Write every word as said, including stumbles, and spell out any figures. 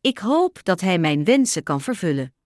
Ik hoop dat hij mijn wensen kan vervullen.